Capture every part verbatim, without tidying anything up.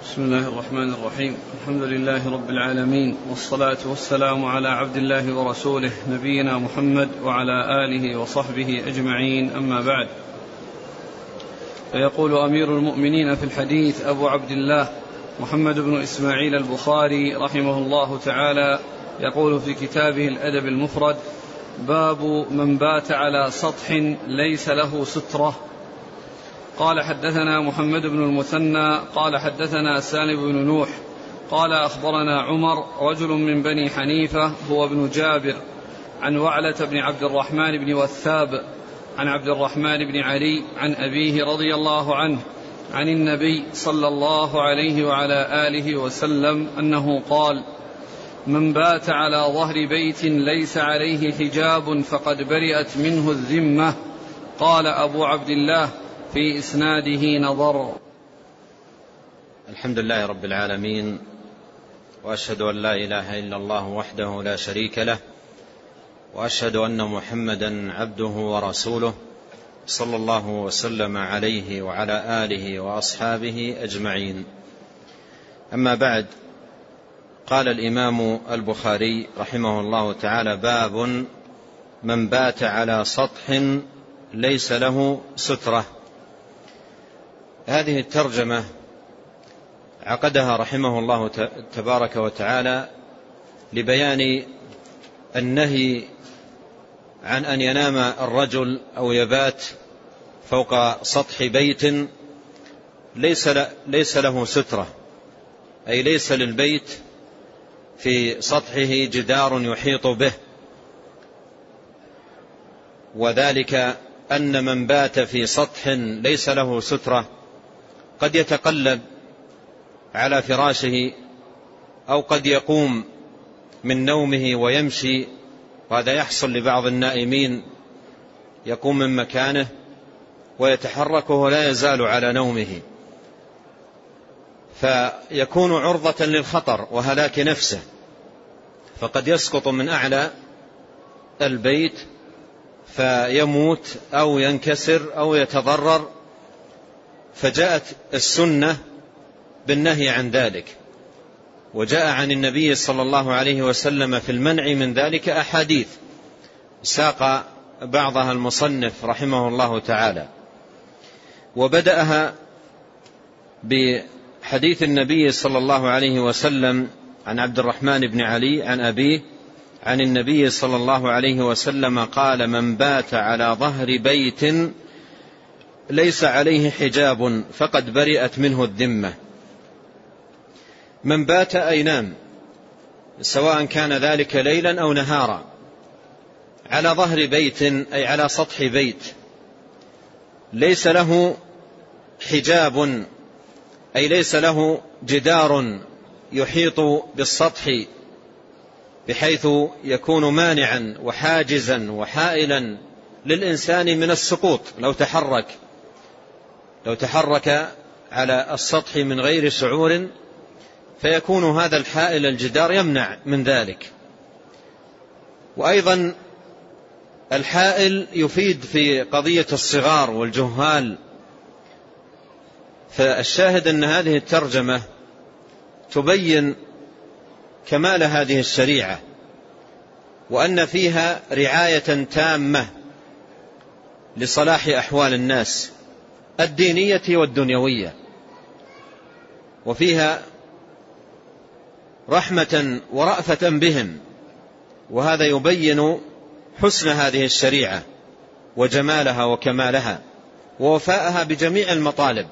بسم الله الرحمن الرحيم. الحمد لله رب العالمين، والصلاة والسلام على عبد الله ورسوله نبينا محمد وعلى آله وصحبه أجمعين، أما بعد. فيقول أمير المؤمنين في الحديث أبو عبد الله محمد بن إسماعيل البخاري رحمه الله تعالى، يقول في كتابه الأدب المفرد: باب من بات على سطح ليس له سترة. قال: حدثنا محمد بن المثنى قال حدثنا سالم بن نوح قال أخبرنا عمر رجل من بني حنيفة هو ابن جابر عن وعلة بن عبد الرحمن بن وثاب عن عبد الرحمن بن علي عن أبيه رضي الله عنه عن النبي صلى الله عليه وعلى آله وسلم أنه قال: من بات على ظهر بيت ليس عليه حجاب فقد برئت منه الذمة. قال أبو عبد الله: في إسناده نظر. الحمد لله رب العالمين، وأشهد أن لا إله إلا الله وحده لا شريك له، وأشهد أن محمدا عبده ورسوله، صلى الله وسلم عليه وعلى آله وأصحابه أجمعين. أما بعد، قال الإمام البخاري رحمه الله تعالى: باب من بات على سطح ليس له سترة. هذه الترجمة عقدها رحمه الله تبارك وتعالى لبيان النهي عن أن ينام الرجل أو يبات فوق سطح بيت ليس ليس له سترة، أي ليس للبيت في سطحه جدار يحيط به، وذلك أن من بات في سطح ليس له سترة قد يتقلب على فراشه، أو قد يقوم من نومه ويمشي، وهذا يحصل لبعض النائمين، يقوم من مكانه ويتحرك وهو لا يزال على نومه، فيكون عرضة للخطر وهلاك نفسه، فقد يسقط من أعلى البيت فيموت أو ينكسر أو يتضرر. فجاءت السنة بالنهي عن ذلك، وجاء عن النبي صلى الله عليه وسلم في المنع من ذلك أحاديث ساق بعضها المصنف رحمه الله تعالى، وبدأها بحديث النبي صلى الله عليه وسلم عن عبد الرحمن بن علي عن أبيه عن النبي صلى الله عليه وسلم قال: من بات على ظهر بيت ليس عليه حجاب فقد برئت منه الذمة. من بات أي نام، سواء كان ذلك ليلا أو نهارا، على ظهر بيت أي على سطح بيت ليس له حجاب، أي ليس له جدار يحيط بالسطح بحيث يكون مانعا وحاجزا وحائلا للإنسان من السقوط لو تحرك لو تحرك على السطح من غير شعور، فيكون هذا الحائل الجدار يمنع من ذلك. وأيضا الحائل يفيد في قضية الصغار والجهال. فالشاهد أن هذه الترجمة تبين كمال هذه الشريعة، وأن فيها رعاية تامة لصلاح أحوال الناس الدينية والدنيوية، وفيها رحمة ورأفة بهم، وهذا يبين حسن هذه الشريعة وجمالها وكمالها ووفاءها بجميع المطالب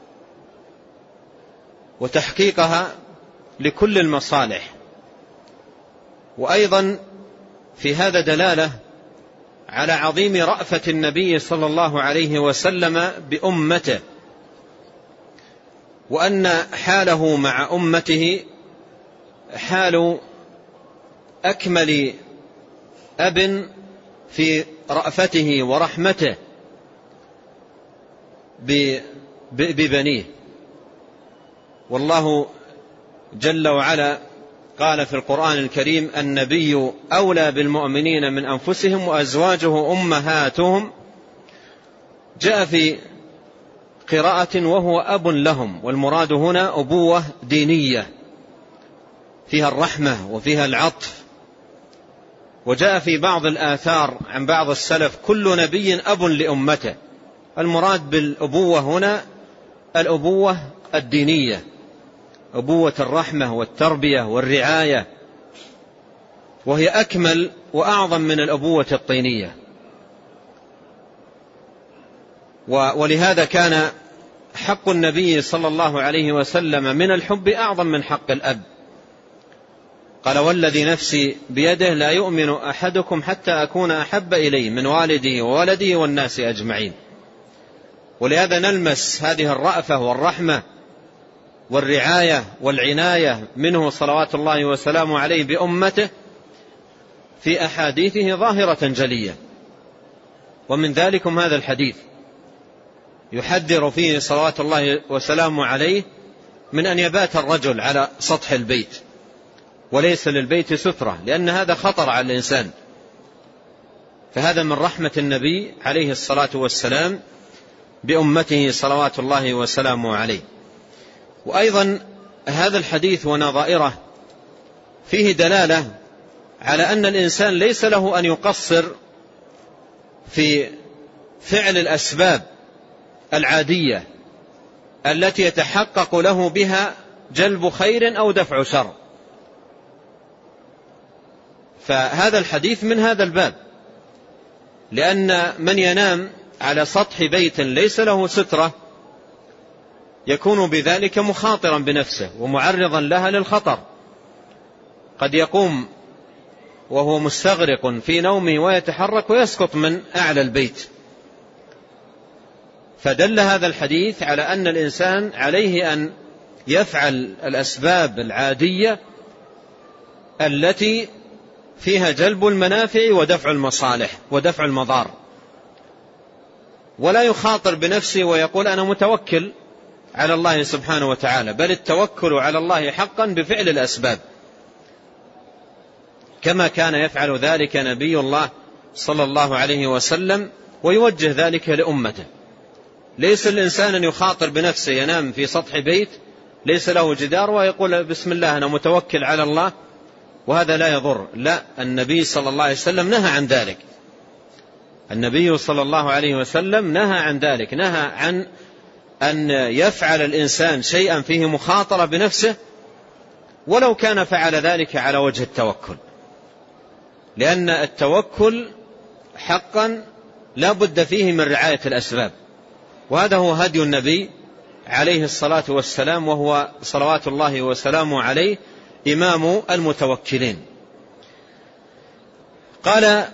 وتحقيقها لكل المصالح. وأيضا في هذا دلالة على عظيم رأفة النبي صلى الله عليه وسلم بأمته، وأن حاله مع أمته حال أكمل أب في رأفته ورحمته ببنيه. والله جل وعلا قال في القرآن الكريم: النبي أولى بالمؤمنين من أنفسهم وأزواجه أمهاتهم. جاء في قراءة وهو أب لهم، والمراد هنا أبوة دينية فيها الرحمة وفيها العطف. وجاء في بعض الآثار عن بعض السلف كل نبي أب لأمته. المراد بالأبوة هنا الأبوة الدينية، أبوة الرحمة والتربية والرعاية، وهي أكمل وأعظم من الأبوة الطينية. ولهذا كان حق النبي صلى الله عليه وسلم من الحب أعظم من حق الأب. قال: والذي نفسي بيده لا يؤمن أحدكم حتى أكون أحب إليه من والده وولده والناس أجمعين. ولهذا نلمس هذه الرأفة والرحمة والرعاية والعناية منه صلوات الله وسلامه عليه بأمته في أحاديثه ظاهرة جلية. ومن ذلكم هذا الحديث يحذر فيه صلوات الله وسلامه عليه من أن يبات الرجل على سطح البيت وليس للبيت سترة، لأن هذا خطر على الإنسان. فهذا من رحمة النبي عليه الصلاة والسلام بأمته صلوات الله وسلامه عليه. وأيضا هذا الحديث ونظائره فيه دلالة على أن الإنسان ليس له أن يقصر في فعل الأسباب العادية التي يتحقق له بها جلب خير أو دفع شر. فهذا الحديث من هذا الباب، لأن من ينام على سطح بيت ليس له سترة يكون بذلك مخاطرا بنفسه ومعرضا لها للخطر. قد يقوم وهو مستغرق في نومه ويتحرك ويسقط من أعلى البيت. فدل هذا الحديث على أن الإنسان عليه أن يفعل الأسباب العادية التي فيها جلب المنافع ودفع المصالح ودفع المضار، ولا يخاطر بنفسه ويقول أنا متوكل على الله سبحانه وتعالى، بل التوكل على الله حقا بفعل الأسباب، كما كان يفعل ذلك نبي الله صلى الله عليه وسلم ويوجه ذلك لأمته. ليس الإنسان أن يخاطر بنفسه ينام في سطح بيت ليس له جدار ويقول بسم الله أنا متوكل على الله، وهذا لا يضر. لا، النبي صلى الله عليه وسلم نهى عن ذلك. النبي صلى الله عليه وسلم نهى عن ذلك، نهى عن أن يفعل الإنسان شيئا فيه مخاطرة بنفسه ولو كان فعل ذلك على وجه التوكل، لأن التوكل حقا لا بد فيه من رعاية الأسباب. وهذا هو هدي النبي عليه الصلاة والسلام، وهو صلوات الله وسلامه عليه إمام المتوكلين. قال: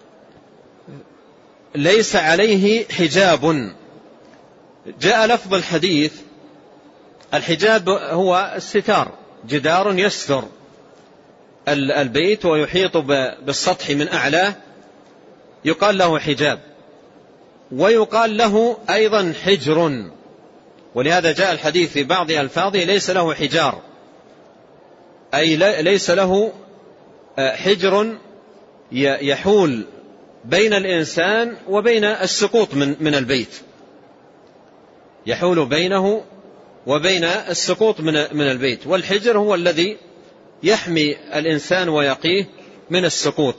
ليس عليه حجاب. جاء لفظ الحديث الحجاب هو الستار، جدار يستر البيت ويحيط بالسطح من أعلاه يقال له حجاب، ويقال له أيضا حجر. ولهذا جاء الحديث في بعض ألفاظه ليس له حجار، أي ليس له حجر يحول بين الإنسان وبين السقوط من من البيت، يحول بينه وبين السقوط من من البيت. والحجر هو الذي يحمي الإنسان ويقيه من السقوط،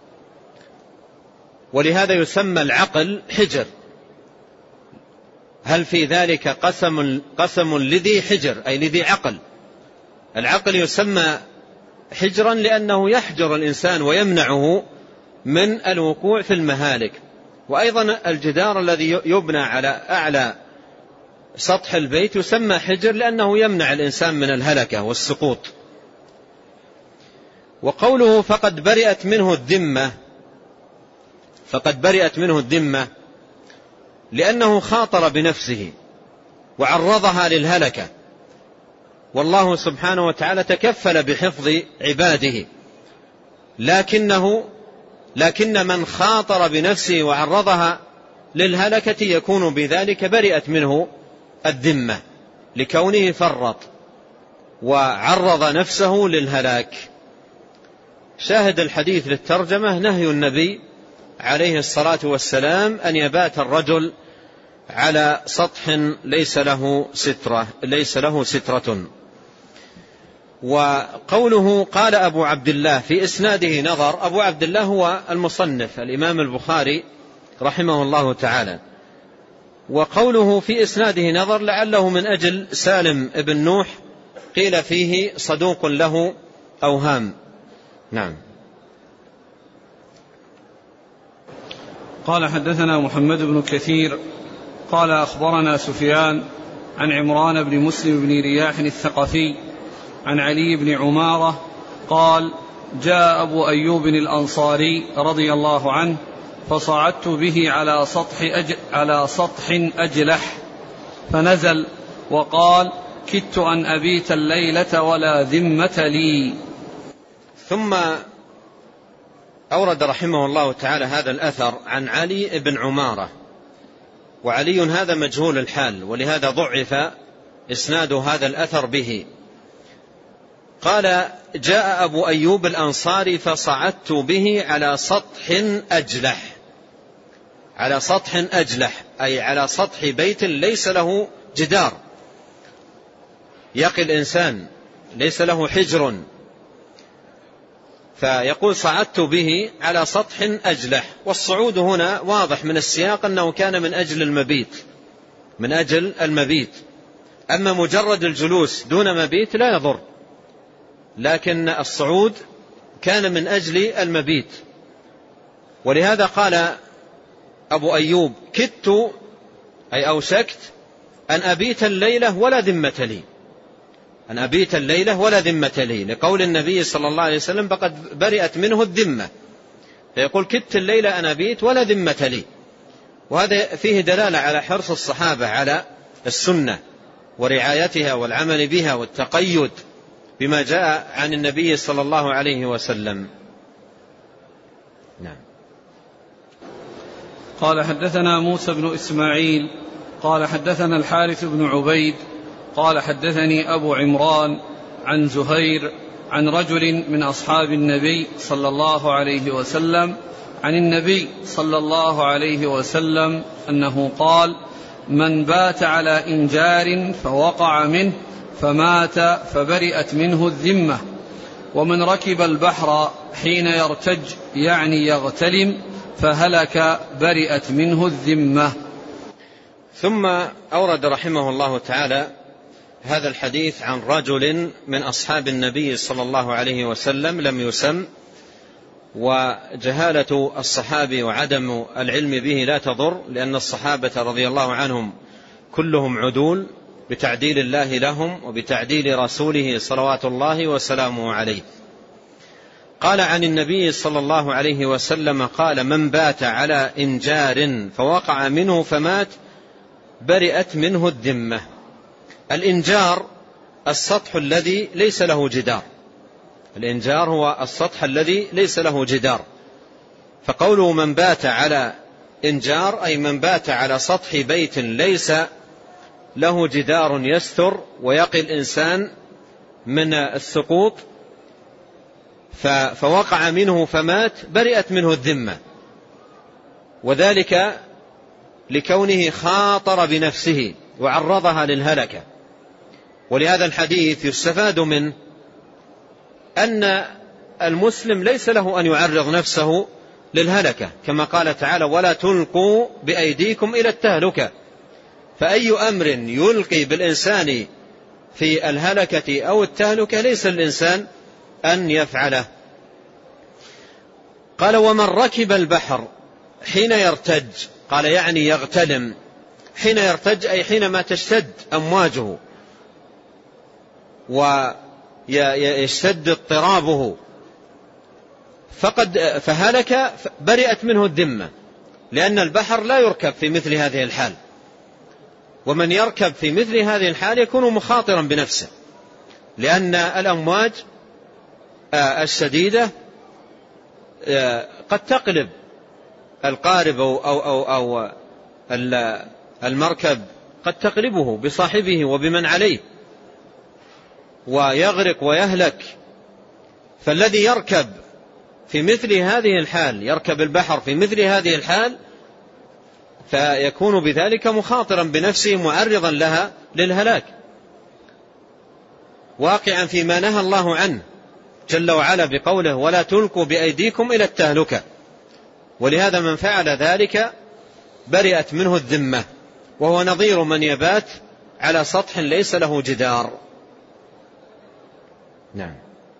ولهذا يسمى العقل حجر. هل في ذلك قسم قسم لذي حجر أي لذي عقل؟ العقل يسمى حجرا لأنه يحجر الإنسان ويمنعه من الوقوع في المهالك. وأيضا الجدار الذي يبنى على أعلى سطح البيت يسمى حجر لأنه يمنع الإنسان من الهلكة والسقوط. وقوله فقد برئت منه الذمة، فقد برئت منه الذمة لأنه خاطر بنفسه وعرضها للهلكة، والله سبحانه وتعالى تكفل بحفظ عباده، لكنه لكن من خاطر بنفسه وعرضها للهلكة يكون بذلك برئت منه الذمة لكونه فرط وعرض نفسه للهلاك. شاهد الحديث للترجمة نهي النبي عليه الصلاة والسلام أن يبات الرجل على سطح ليس له سترة ليس له سترة. وقوله قال أبو عبد الله في إسناده نظر، أبو عبد الله هو المصنف الإمام البخاري رحمه الله تعالى، وقوله في إسناده نظر لعله من أجل سالم ابن نوح، قيل فيه صدوق له أوهام. نعم. قال حدثنا محمد بن كثير قال أخبرنا سفيان عن عمران بن مسلم بن رياح الثقفي عن علي بن عمارة قال جاء أبو أيوب الأنصاري رضي الله عنه فصعدت به على سطح, أج... على سطح أجلح فنزل وقال كدت أن أبيت الليلة ولا ذمة لي. ثم أورد رحمه الله تعالى هذا الأثر عن علي بن عمارة، وعلي هذا مجهول الحال، ولهذا ضعف إسناد هذا الأثر به. قال جاء أبو أيوب الأنصاري فصعدت به على سطح أجلح، على سطح أجلح أي على سطح بيت ليس له جدار يقي الإنسان، ليس له حجر، فيقول صعدت به على سطح أجلح. والصعود هنا واضح من السياق أنه كان من أجل المبيت، من أجل المبيت. أما مجرد الجلوس دون مبيت لا يضر، لكن الصعود كان من أجل المبيت. ولهذا قال أبو أيوب كدت أي أوشكت أن أبيت الليلة ولا ذمة لي، أن أبيت الليلة ولا ذمة لي، لقول النبي صلى الله عليه وسلم فقد برئت منه الذمة، فيقول كدت الليلة أن أبيت ولا ذمة لي. وهذا فيه دلالة على حرص الصحابة على السنة ورعايتها والعمل بها والتقيد بما جاء عن النبي صلى الله عليه وسلم. نعم. قال حدثنا موسى بن إسماعيل قال حدثنا الحارث بن عبيد قال حدثني أبو عمران عن زهير عن رجل من أصحاب النبي صلى الله عليه وسلم عن النبي صلى الله عليه وسلم أنه قال من بات على إنجار فوقع منه فمات فبرئت منه الذمة، ومن ركب البحر حين يرتج يعني يغتلم فهلك برئت منه الذمة. ثم أورد رحمه الله تعالى هذا الحديث عن رجل من أصحاب النبي صلى الله عليه وسلم لم يسم، وجهالة الصحابي وعدم العلم به لا تضر، لأن الصحابة رضي الله عنهم كلهم عدول بتعديل الله لهم وبتعديل رسوله صلوات الله وسلامه عليه. قال عن النبي صلى الله عليه وسلم قال من بات على إنجار فوقع منه فمات برئت منه الذمة. الإنجار السطح الذي ليس له جدار، الإنجار هو السطح الذي ليس له جدار، فقوله من بات على إنجار أي من بات على سطح بيت ليس له جدار يستر ويقي الإنسان من السقوط فوقع منه فمات برئت منه الذمة، وذلك لكونه خاطر بنفسه وعرضها للهلكة. ولهذا الحديث يستفاد منه أن المسلم ليس له أن يعرض نفسه للهلكة، كما قال تعالى ولا تلقوا بأيديكم إلى التهلكة. فأي أمر يلقي بالإنسان في الهلكة أو التهلكة ليس الإنسان أن يفعله. قال ومن ركب البحر حين يرتج، قال يعني يغتلم، حين يرتج أي حينما تشتد أمواجه ويشتد اضطرابه فقد فهلك برئت منه الذمة، لأن البحر لا يركب في مثل هذه الحال، ومن يركب في مثل هذه الحال يكون مخاطرا بنفسه، لأن الأمواج الشديدة قد تقلب القارب أو, أو, أو, أو المركب قد تقلبه بصاحبه وبمن عليه ويغرق ويهلك. فالذي يركب في مثل هذه الحال، يركب البحر في مثل هذه الحال، فيكون بذلك مخاطرا بنفسه معرضا لها للهلاك، واقعا فيما نهى الله عنه جل وعلا بقوله ولا تلقوا بأيديكم إلى التهلكة. ولهذا من فعل ذلك برئت منه الذمة، وهو نظير من يبات على سطح ليس له جدار. نعم.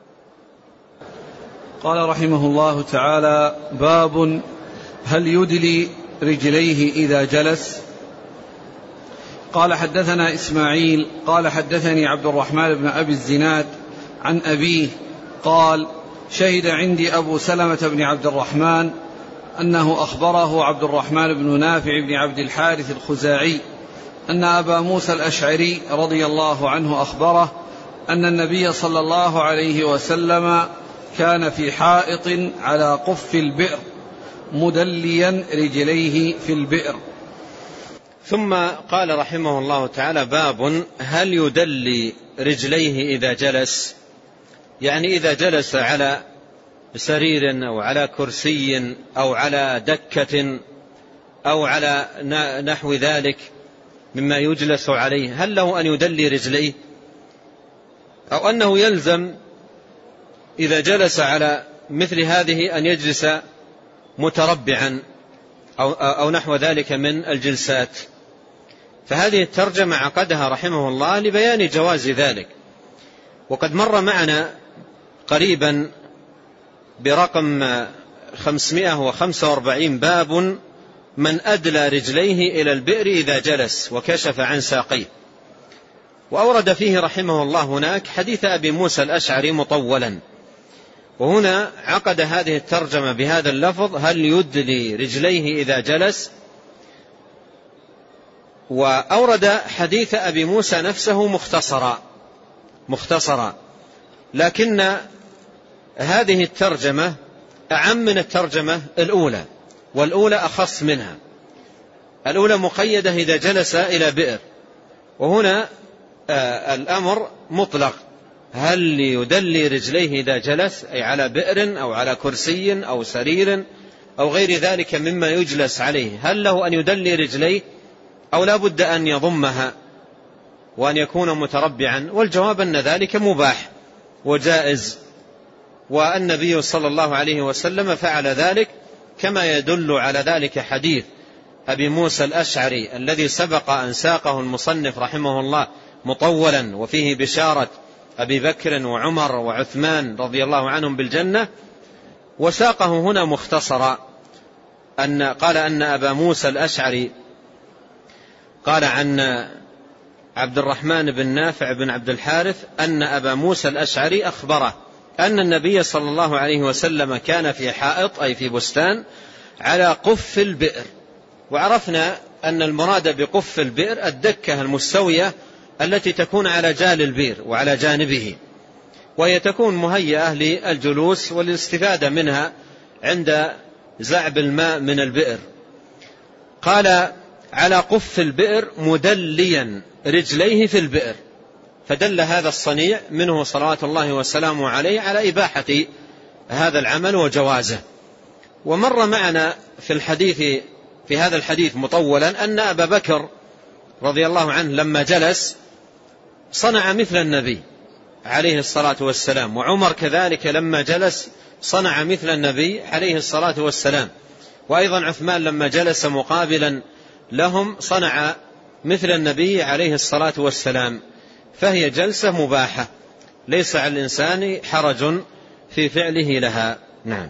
قال رحمه الله تعالى: باب هل يدلي رجليه إذا جلس؟ قال حدثنا إسماعيل قال حدثني عبد الرحمن بن أبي الزناد عن أبيه قال: شهد عندي أبو سلمة بن عبد الرحمن أنه أخبره عبد الرحمن بن نافع بن عبد الحارث الخزاعي أن أبا موسى الأشعري رضي الله عنه أخبره أن النبي صلى الله عليه وسلم كان في حائط على قف البئر مدليا رجليه في البئر. ثم قال رحمه الله تعالى: باب هل يدلي رجليه إذا جلس؟ يعني إذا جلس على سرير أو على كرسي أو على دكة أو على نحو ذلك مما يجلس عليه، هل له أن يدلي رجليه، أو أنه يلزم إذا جلس على مثل هذه أن يجلس متربعا أو, أو نحو ذلك من الجلسات؟ فهذه الترجمة عقدها رحمه الله لبيان جواز ذلك. وقد مر معنا قريبا برقم خمسمائة وخمسة وأربعين باب من أدلى رجليه إلى البئر إذا جلس وكشف عن ساقيه، وأورد فيه رحمه الله هناك حديث أبي موسى الأشعري مطولا، وهنا عقد هذه الترجمة بهذا اللفظ: هل يدلي رجليه إذا جلس؟ وأورد حديث أبي موسى نفسه مختصرا مختصرا لكن هذه الترجمة أعم من الترجمة الأولى، والأولى أخص منها. الأولى مقيدة إذا جلس إلى بئر، وهنا آه الأمر مطلق: هل يدلي رجليه إذا جلس، أي على بئر أو على كرسي أو سرير أو غير ذلك مما يجلس عليه، هل له أن يدلي رجليه أو لا بد أن يضمها وأن يكون متربعا؟ والجواب أن ذلك مباح وجائز، والنبي صلى الله عليه وسلم فعل ذلك، كما يدل على ذلك حديث أبي موسى الأشعري الذي سبق أن ساقه المصنف رحمه الله مطولا، وفيه بشارة أبي بكر وعمر وعثمان رضي الله عنهم بالجنة، وساقه هنا مختصرا. أن قال أن أبا موسى الأشعري قال عن عبد الرحمن بن نافع بن عبد الحارث أن أبا موسى الأشعري أخبره أن النبي صلى الله عليه وسلم كان في حائط، أي في بستان، على قف البئر. وعرفنا أن المراد بقف البئر الدكة المستوية التي تكون على جال البئر وعلى جانبه، وهي تكون مهيئة للجلوس والاستفادة منها عند زعب الماء من البئر. قال على قف البئر مدليا رجليه في البئر، فدل هذا الصنيع منه صلوات الله وسلامه عليه على إباحة هذا العمل وجوازه. ومر معنا في الحديث في هذا الحديث مطولا أن أبا بكر رضي الله عنه لما جلس صنع مثل النبي عليه الصلاة والسلام، وعمر كذلك لما جلس صنع مثل النبي عليه الصلاة والسلام، وأيضا عثمان لما جلس مقابلا لهم صنع مثل النبي عليه الصلاة والسلام. فهي جلسة مباحة ليس على الإنسان حرج في فعله لها. نعم.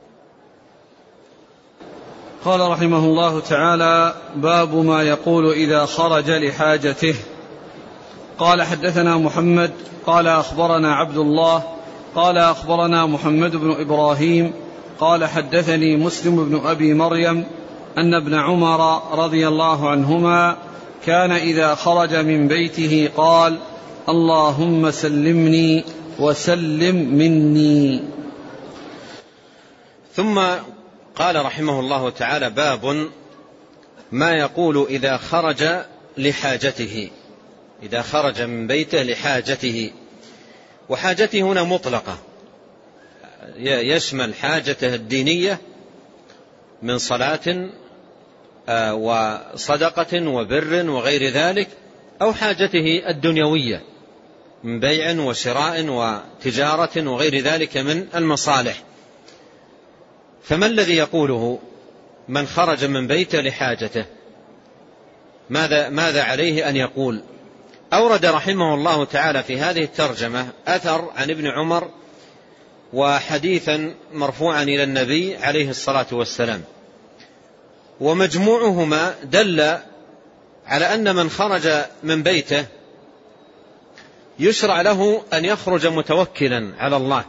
قال رحمه الله تعالى: باب ما يقول إذا خرج لحاجته. قال حدثنا محمد قال أخبرنا عبد الله قال أخبرنا محمد بن إبراهيم قال حدثني مسلم بن أبي مريم أن ابن عمر رضي الله عنهما كان إذا خرج من بيته قال: اللهم سلمني وسلم مني. ثم قال رحمه الله تعالى: باب ما يقول إذا خرج لحاجته، إذا خرج من بيته لحاجته. وحاجته هنا مطلقة، يشمل حاجته الدينية من صلاة وصدقة وبر وغير ذلك، أو حاجته الدنيوية من بيع وشراء وتجارة وغير ذلك من المصالح. فما الذي يقوله من خرج من بيته لحاجته؟ ماذا, ماذا عليه أن يقول؟ أورد رحمه الله تعالى في هذه الترجمة أثر عن ابن عمر وحديثا مرفوعا إلى النبي عليه الصلاة والسلام، ومجموعهما دل على أن من خرج من بيته يشرع له أن يخرج متوكلا على الله،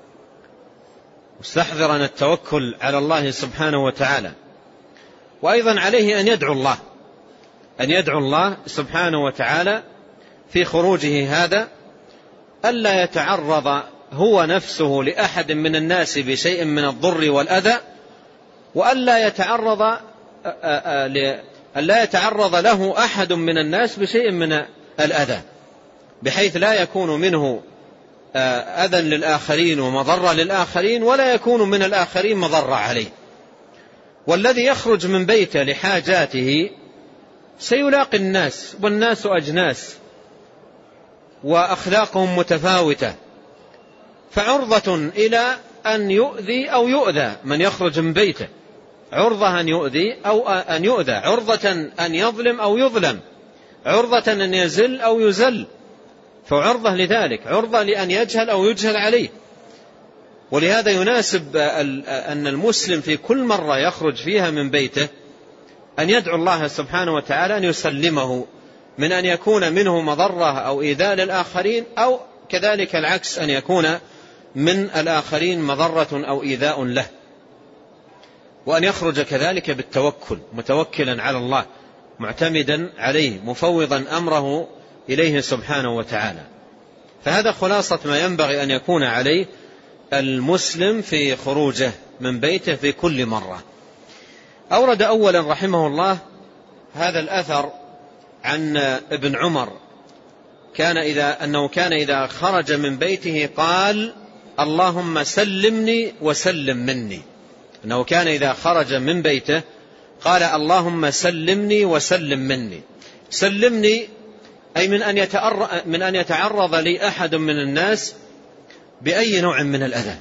مستحضرا التوكل على الله سبحانه وتعالى، وأيضا عليه أن يدعو الله أن يدعو الله سبحانه وتعالى في خروجه هذا ألا يتعرض هو نفسه لأحد من الناس بشيء من الضر والأذى، وألا يتعرض ألا يتعرض له أحد من الناس بشيء من الأذى، بحيث لا يكون منه أذى للآخرين ومضرة للآخرين، ولا يكون من الآخرين مضرة عليه. والذي يخرج من بيته لحاجاته سيلاقي الناس، والناس أجناس وأخلاقهم متفاوتة، فعرضة إلى أن يؤذي أو يؤذى من يخرج من بيته، عرضة أن يؤذي أو أن يؤذى، عرضة أن يظلم أو يظلم، عرضة أن يزل أو يزل، فعرضة لذلك، عرضة لأن يجهل أو يجهل عليه. ولهذا يناسب أن المسلم في كل مرة يخرج فيها من بيته أن يدعو الله سبحانه وتعالى أن يسلمه من أن يكون منه مضرة أو إيذاء للآخرين، أو كذلك العكس أن يكون من الآخرين مضرة أو إيذاء له، وأن يخرج كذلك بالتوكل، متوكلا على الله، معتمدا عليه، مفوضا أمره إليه سبحانه وتعالى. فهذا خلاصة ما ينبغي أن يكون عليه المسلم في خروجه من بيته في كل مرة. أورد أولا رحمه الله هذا الأثر عن ابن عمر كان إذا أنه كان إذا خرج من بيته قال اللهم سلمني وسلم مني، أنه كان إذا خرج من بيته قال اللهم سلمني وسلم مني. سلمني أي من أن يتعرض, من أن يتعرض لي أحد من الناس بأي نوع من الأذى،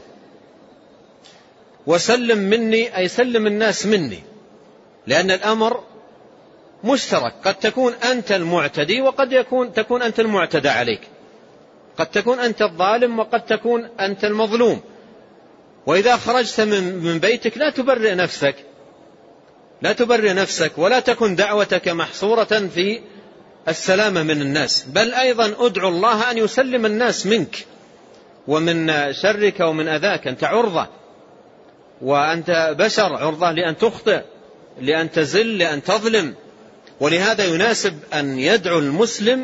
وسلم مني أي سلم الناس مني، لأن الأمر مشترك، قد تكون أنت المعتدي وقد يكون تكون أنت المعتدى عليك، قد تكون أنت الظالم وقد تكون أنت المظلوم. وإذا خرجت من بيتك لا تبرئ نفسك لا تبرئ نفسك ولا تكن دعوتك محصورة في السلامة من الناس، بل أيضا أدعو الله أن يسلم الناس منك ومن شرك ومن أذاك. أنت عرضة، وأنت بشر، عرضة لأن تخطئ، لأن تزل، لأن تظلم. ولهذا يناسب أن يدعو المسلم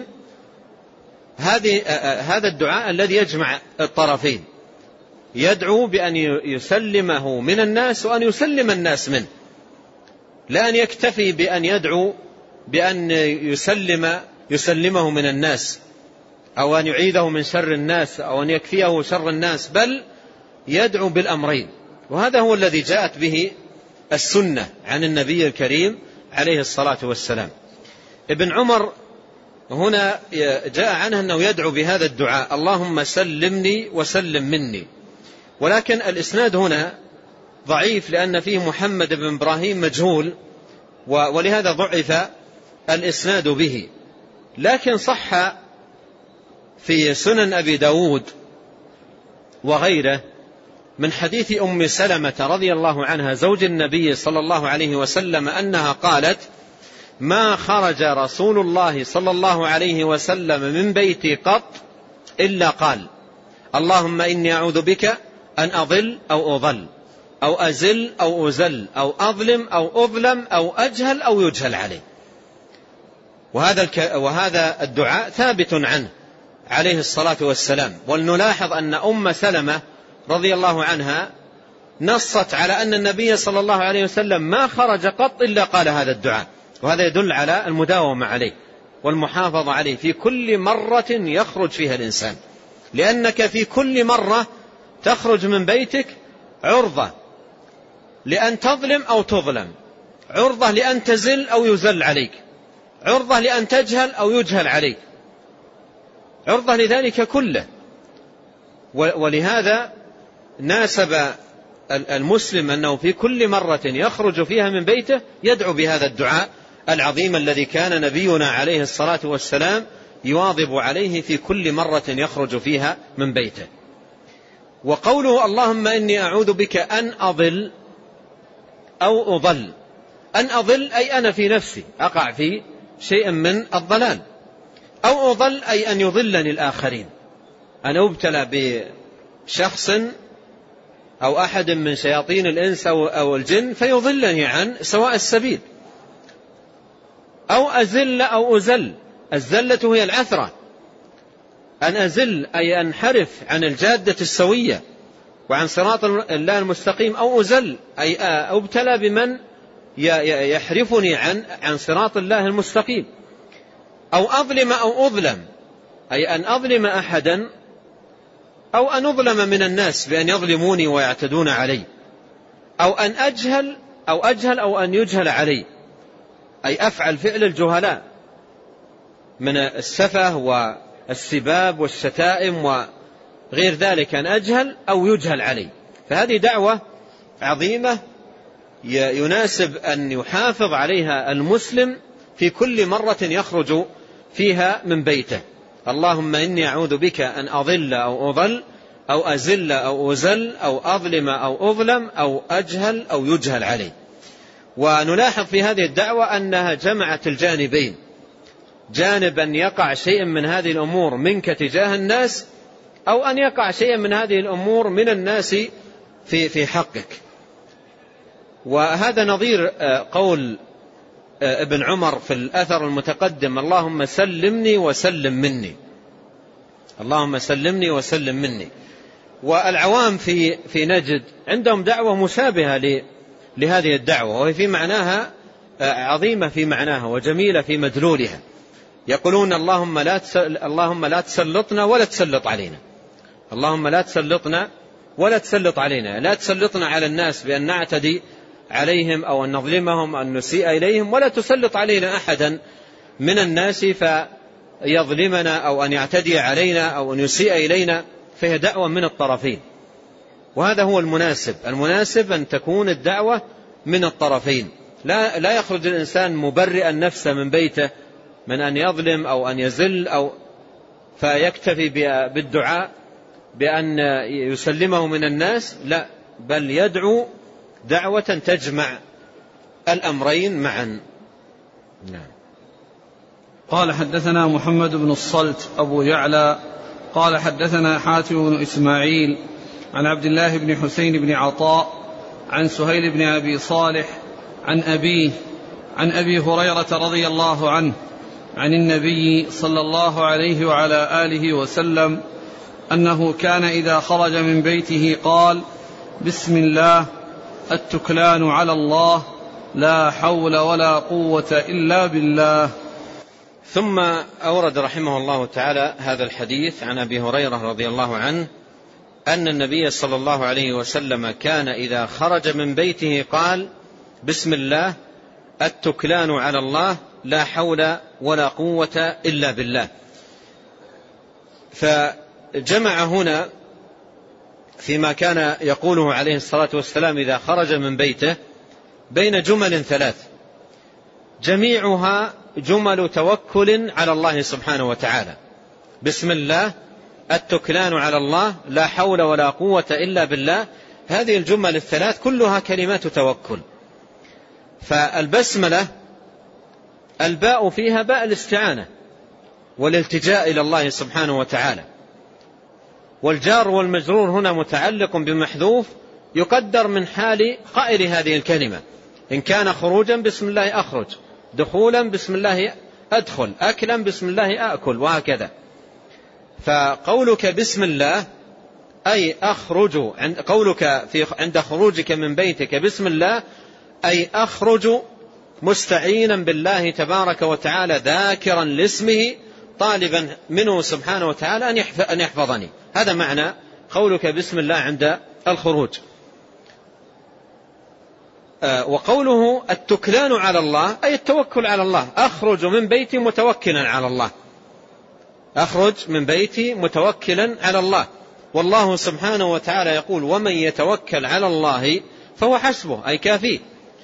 هذه هذا الدعاء الذي يجمع الطرفين، يدعو بأن يسلمه من الناس وأن يسلم الناس منه، لا أن يكتفي بأن يدعو بأن يسلم يسلمه من الناس أو أن يعيذه من شر الناس أو أن يكفيه شر الناس، بل يدعو بالأمرين. وهذا هو الذي جاءت به السنة عن النبي الكريم عليه الصلاة والسلام. ابن عمر هنا جاء عنه أنه يدعو بهذا الدعاء اللهم سلمني وسلم مني، ولكن الإسناد هنا ضعيف لأن فيه محمد بن إبراهيم مجهول، ولهذا ضعف الإسناد به. لكن صح في سنن أبي داود وغيره من حديث أم سلمة رضي الله عنها زوج النبي صلى الله عليه وسلم أنها قالت ما خرج رسول الله صلى الله عليه وسلم من بيتي قط إلا قال اللهم إني أعوذ بك أن أضل أو أضل أو أزل أو أزل أو أظلم أو أظلم أو أجهل أو يجهل عليه. وهذا وهذا الدعاء ثابت عنه عليه الصلاة والسلام. ولنلاحظ أن أم سلمة رضي الله عنها نصت على أن النبي صلى الله عليه وسلم ما خرج قط إلا قال هذا الدعاء، وهذا يدل على المداومة عليه والمحافظة عليه في كل مرة يخرج فيها الإنسان، لأنك في كل مرة تخرج من بيتك عرضة لأن تظلم أو تظلم، عرضة لأن تزل أو يزل عليك، عرضة لأن تجهل أو يجهل عليك، عرضة لذلك كله. ولهذا ناسب المسلم أنه في كل مرة يخرج فيها من بيته يدعو بهذا الدعاء العظيم الذي كان نبينا عليه الصلاة والسلام يواظب عليه في كل مرة يخرج فيها من بيته. وقوله اللهم إني أعوذ بك أن أضل أو أضل، أن أضل أي أنا في نفسي أقع في شيء من الضلال، أو أضل أي أن يضلني الآخرين، أن أبتلى بشخص أو أحد من شياطين الإنس أو الجن فيضلني عن سواء السبيل، أو أزل أو أزل. الزلة هي العثرة، أن أزل أي أنحرف عن الجادة السوية وعن صراط الله المستقيم، أو أزل أي أبتلى بمن يحرفني عن عن صراط الله المستقيم، أو أظلم أو أظلم أي أن أظلم أحدا أو أن أظلم من الناس بأن يظلموني ويعتدون علي، أو أن أجهل أو أجهل أو أن يجهل علي أي أفعل فعل الجهلاء من السفه والسباب والشتائم وغير ذلك، أن أجهل أو يجهل علي. فهذه دعوة عظيمة يناسب أن يحافظ عليها المسلم في كل مرة يخرج فيها من بيته. اللهم إني أعوذ بك أن أضل أو أضل أو أزل أو أزل أو أظلم أو أظلم أو أجهل أو يجهل علي. ونلاحظ في هذه الدعوة أنها جمعت الجانبين، جانب أن يقع شيء من هذه الأمور منك تجاه الناس، أو أن يقع شيء من هذه الأمور من الناس في في حقك. وهذا نظير قول ابن عمر في الأثر المتقدم اللهم سلمني وسلم مني، اللهم سلمني وسلم مني. والعوام في في نجد عندهم دعوة مشابهة لهذه الدعوة، وهي في معناها عظيمة في معناها وجميلة في مدلولها. يقولون اللهم لا اللهم لا تسلطنا ولا تسلط علينا، اللهم لا تسلطنا ولا تسلط علينا، لا تسلطنا على الناس بأن نعتدي عليهم أو أن نظلمهم أو أن نسيء إليهم، ولا تسلط علينا أحدا من الناس فيظلمنا أو أن يعتدي علينا أو أن يسيء إلينا. فهي دعوة من الطرفين، وهذا هو المناسب. المناسب أن تكون الدعوة من الطرفين، لا, لا يخرج الإنسان مبرئا نفسه من بيته من أن يظلم أو أن يزل أو فيكتفي بالدعاء بأن يسلمه من الناس، لا، بل يدعو دعوة تجمع الأمرين معا. نعم. قال حدثنا محمد بن الصلت أبو يعلى قال حدثنا حاتم بن إسماعيل عن عبد الله بن حسين بن عطاء عن سهيل بن أبي صالح عن أبيه عن أبي هريرة رضي الله عنه عن النبي صلى الله عليه وعلى آله وسلم أنه كان إذا خرج من بيته قال بسم الله التكلان على الله لا حول ولا قوة إلا بالله. ثم أورد رحمه الله تعالى هذا الحديث عن أبي هريرة رضي الله عنه أن النبي صلى الله عليه وسلم كان إذا خرج من بيته قال بسم الله التكلان على الله لا حول ولا قوة إلا بالله. فجمع هنا فيما كان يقوله عليه الصلاة والسلام إذا خرج من بيته بين جمل ثلاث، جميعها جمل توكل على الله سبحانه وتعالى. بسم الله التكلان على الله لا حول ولا قوة إلا بالله، هذه الجمل الثلاث كلها كلمات توكل. فالبسملة الباء فيها باء الاستعانة والالتجاء إلى الله سبحانه وتعالى، والجار والمجرور هنا متعلق بمحذوف يقدر من حال قائل هذه الكلمة، إن كان خروجا بسم الله أخرج، دخولا بسم الله أدخل، أكلا بسم الله أأكل، وهكذا. فقولك بسم الله أي أخرج، قولك في عند خروجك من بيتك بسم الله أي أخرج مستعينا بالله تبارك وتعالى ذاكرا لاسمه طالبا منه سبحانه وتعالى أن يحفظني. هذا معنى قولك بسم الله عند الخروج. وقوله التكلان على الله أي التوكل على الله. أخرج من بيتي متوكلا على الله، أخرج من بيتي متوكلا على الله. والله سبحانه وتعالى يقول ومن يتوكل على الله فهو حسبه أي كافيه.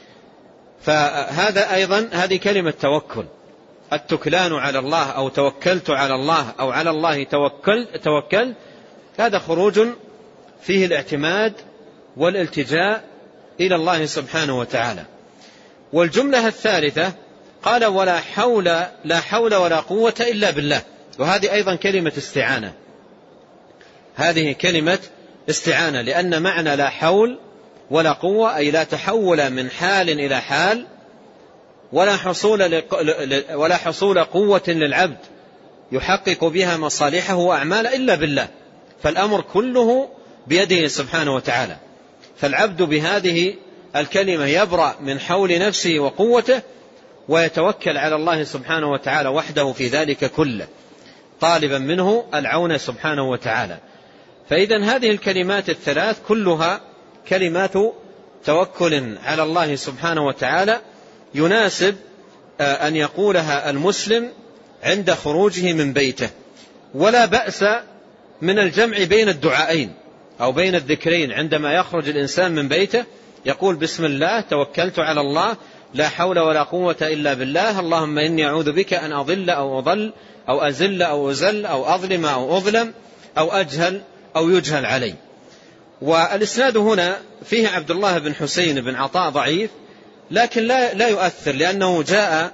فهذا أيضا هذه كلمة توكل، التكلان على الله أو توكلت على الله أو على الله توكل توكل هذا خروج فيه الاعتماد والالتجاء إلى الله سبحانه وتعالى. والجملة الثالثة قال ولا حول لا حول ولا قوة إلا بالله، وهذه أيضا كلمة استعانة، هذه كلمة استعانة، لأن معنى لا حول ولا قوة أي لا تحول من حال إلى حال ولا حصول ولا حصول قوة للعبد يحقق بها مصالحه وأعماله إلا بالله، فالأمر كله بيده سبحانه وتعالى. فالعبد بهذه الكلمة يبرأ من حول نفسه وقوته ويتوكل على الله سبحانه وتعالى وحده في ذلك كله، طالبا منه العون سبحانه وتعالى. فإذن هذه الكلمات الثلاث كلها كلمات توكل على الله سبحانه وتعالى يناسب أن يقولها المسلم عند خروجه من بيته، ولا بأس من الجمع بين الدعائين أو بين الذكرين. عندما يخرج الإنسان من بيته يقول بسم الله توكلت على الله لا حول ولا قوة إلا بالله، اللهم إني أعوذ بك أن أضل أو أضل أو أزل أو أزل أو أظلم أو أظلم أو أجهل أو يجهل علي. والإسناد هنا فيه عبد الله بن حسين بن عطاء ضعيف، لكن لا لا يؤثر، لأنه جاء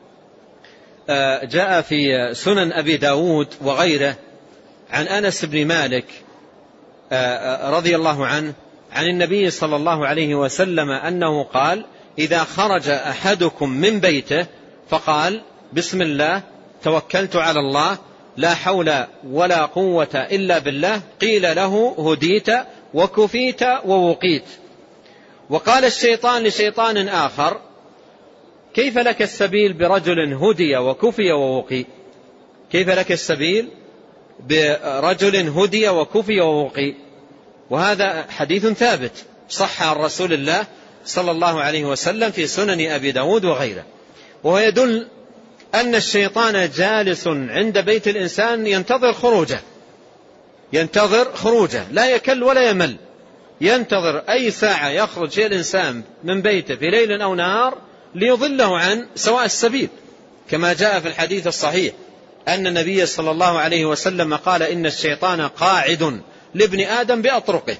جاء في سنن أبي داود وغيره عن أنس بن مالك رضي الله عنه عن النبي صلى الله عليه وسلم أنه قال إذا خرج أحدكم من بيته فقال بسم الله توكلت على الله لا حول ولا قوة إلا بالله قيل له هديت وكفيت ووقيت. وقال الشيطان لشيطان آخر كيف لك السبيل برجل هدي وكفي ووقي؟ كيف لك السبيل برجل هدي وكفي ووقي؟ وهذا حديث ثابت صح عن رسول الله صلى الله عليه وسلم في سنن أبي داود وغيره، وهو يدل أن الشيطان جالس عند بيت الإنسان ينتظر خروجه، ينتظر خروجه لا يكل ولا يمل، ينتظر أي ساعة يخرج الإنسان من بيته في ليل أو نهار ليضله عن سواء السبيل، كما جاء في الحديث الصحيح أن النبي صلى الله عليه وسلم قال إن الشيطان قاعد لابن آدم بأطرقه،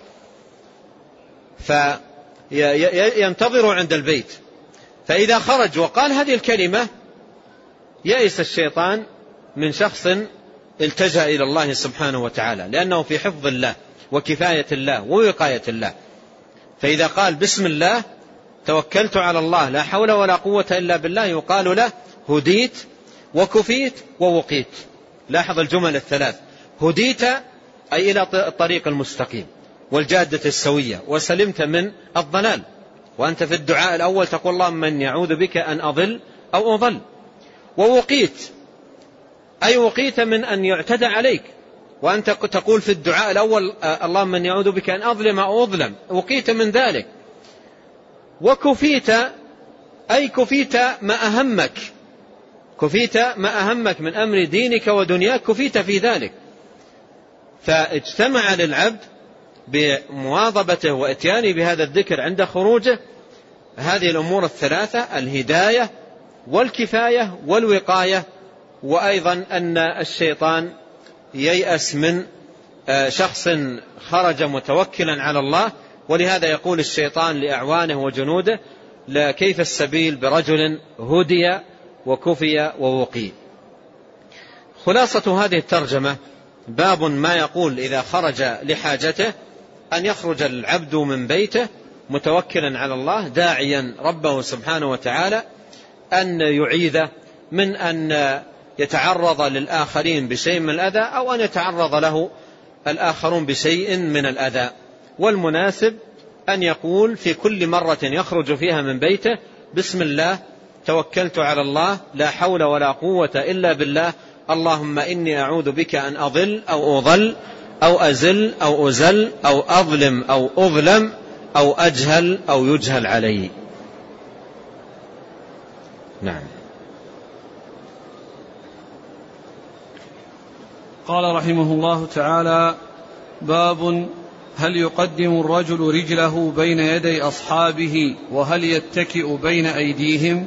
فينتظر عند البيت، فإذا خرج وقال هذه الكلمة يئس الشيطان من شخص التجأ إلى الله سبحانه وتعالى، لأنه في حفظ الله وكفاية الله ووقاية الله. فإذا قال بسم الله توكلت على الله لا حول ولا قوة إلا بالله يقال له هديت وكفيت ووقيت. لاحظ الجمل الثلاث، هديت أي إلى الطريق المستقيم والجادة السوية وسلمت من الضلال، وأنت في الدعاء الأول تقول اللهم إني أعوذ بك أن أضل أو أضل. ووقيت أي وقيت من أن يعتدى عليك، وأنت تقول في الدعاء الأول اللهم إني أعوذ بك أن أظلم أو أظلم، وقيت من ذلك. وكفيت أي كفيت ما أهمك، كفيت ما أهمك من أمر دينك ودنياك، كفيت في ذلك. فاجتمع للعبد بمواظبته واتيانه بهذا الذكر عند خروجه هذه الأمور الثلاثة، الهداية والكفاية والوقاية، وأيضا أن الشيطان ييأس من شخص خرج متوكلا على الله. ولهذا يقول الشيطان لأعوانه وجنوده لا كيف السبيل برجل هدي وكفي ووقي. خلاصة هذه الترجمة باب ما يقول إذا خرج لحاجته أن يخرج العبد من بيته متوكلا على الله داعيا ربه سبحانه وتعالى أن يعيذه من أن يتعرض للآخرين بشيء من الأذى أو أن يتعرض له الآخرون بشيء من الأذى. والمناسب أن يقول في كل مرة يخرج فيها من بيته بسم الله توكلت على الله لا حول ولا قوة إلا بالله، اللهم إني أعوذ بك أن أضل أو أضل أو أزل أو أزل أو أظلم أو أظلم أو أجهل أو يجهل علي. نعم. قال رحمه الله تعالى: باب هل يقدم الرجل رجله بين يدي أصحابه وهل يتكئ بين أيديهم؟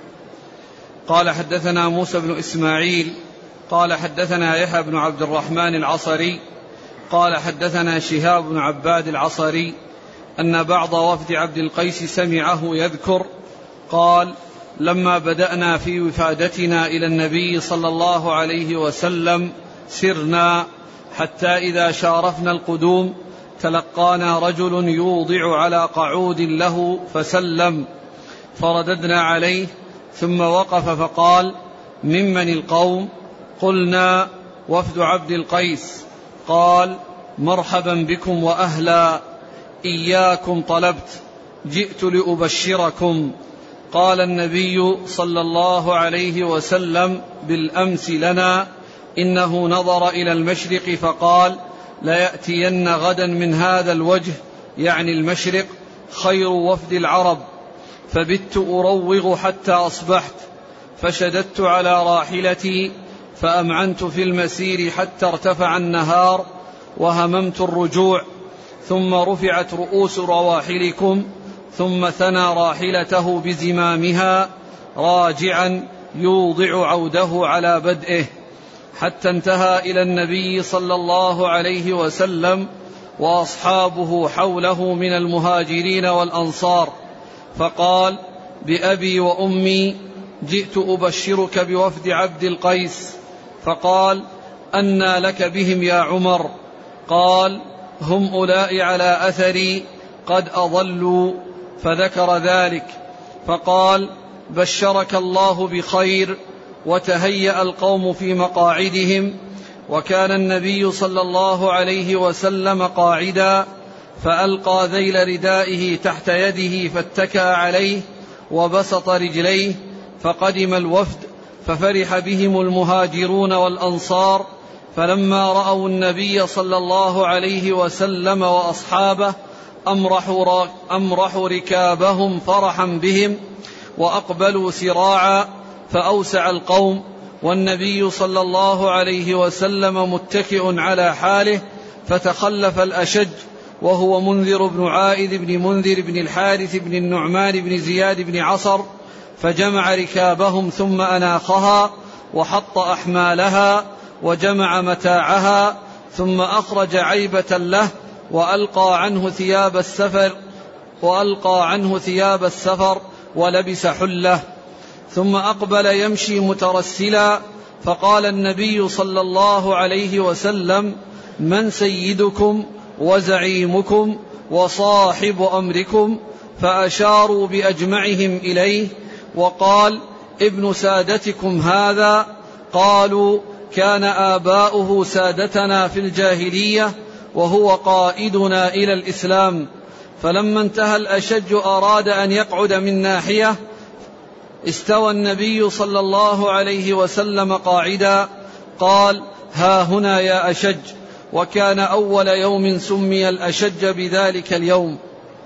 قال: حدثنا موسى بن إسماعيل قال حدثنا يحيى بن عبد الرحمن العصري قال حدثنا شهاب بن عباد العصري أن بعض وفد عبد القيس سمعه يذكر قال: لما بدأنا في وفادتنا إلى النبي صلى الله عليه وسلم سرنا حتى إذا شارفنا القدوم تلقانا رجل يوضع على قعود له فسلم، فرددنا عليه ثم وقف فقال: ممن القوم؟ قلنا: وفد عبد القيس. قال: مرحبا بكم وأهلا، إياكم طلبت، جئت لأبشركم. قال النبي صلى الله عليه وسلم بالأمس لنا: إنه نظر إلى المشرق فقال: ليأتين غدا من هذا الوجه، يعني المشرق، خير وفد العرب. فبت أروغ حتى أصبحت، فشددت على راحلتي فأمعنت في المسير حتى ارتفع النهار وهممت الرجوع، ثم رفعت رؤوس رواحلكم، ثم ثنى راحلته بزمامها راجعا يوضع عوده على بدئه، حتى انتهى إلى النبي صلى الله عليه وسلم وأصحابه حوله من المهاجرين والأنصار، فقال: بأبي وأمي جئت أبشرك بوفد عبد القيس. فقال: أنى لك بهم يا عمر؟ قال: هم أولئك على أثري قد أضلوا. فذكر ذلك، فقال: بشرك الله بخير. وتهيأ القوم في مقاعدهم، وكان النبي صلى الله عليه وسلم قاعدا، فألقى ذيل ردائه تحت يده فاتكأ عليه وبسط رجليه، فقدم الوفد ففرح بهم المهاجرون والأنصار، فلما رأوا النبي صلى الله عليه وسلم وأصحابه أمرحوا, أمرحوا ركابهم فرحا بهم وأقبلوا سراعا، فأوسع القوم، والنبي صلى الله عليه وسلم متكئ على حاله، فتخلف الأشج وهو منذر بن عائذ بن منذر بن الحارث بن النعمان بن زياد بن عصر، فجمع ركابهم ثم أناخها وحط أحمالها وجمع متاعها، ثم أخرج عيبة له وألقى عنه ثياب السفر وألقى عنه ثياب السفر ولبس حله، ثم أقبل يمشي مترسلا، فقال النبي صلى الله عليه وسلم: من سيدكم وزعيمكم وصاحب أمركم؟ فأشاروا بأجمعهم إليه، وقال: ابن سادتكم هذا. قالوا: كان آباؤه سادتنا في الجاهلية وهو قائدنا إلى الإسلام. فلما انتهى الأشج أراد أن يقعد من ناحية، استوى النبي صلى الله عليه وسلم قاعدا، قال: ها هنا يا أشج. وكان أول يوم سمي الأشج بذلك اليوم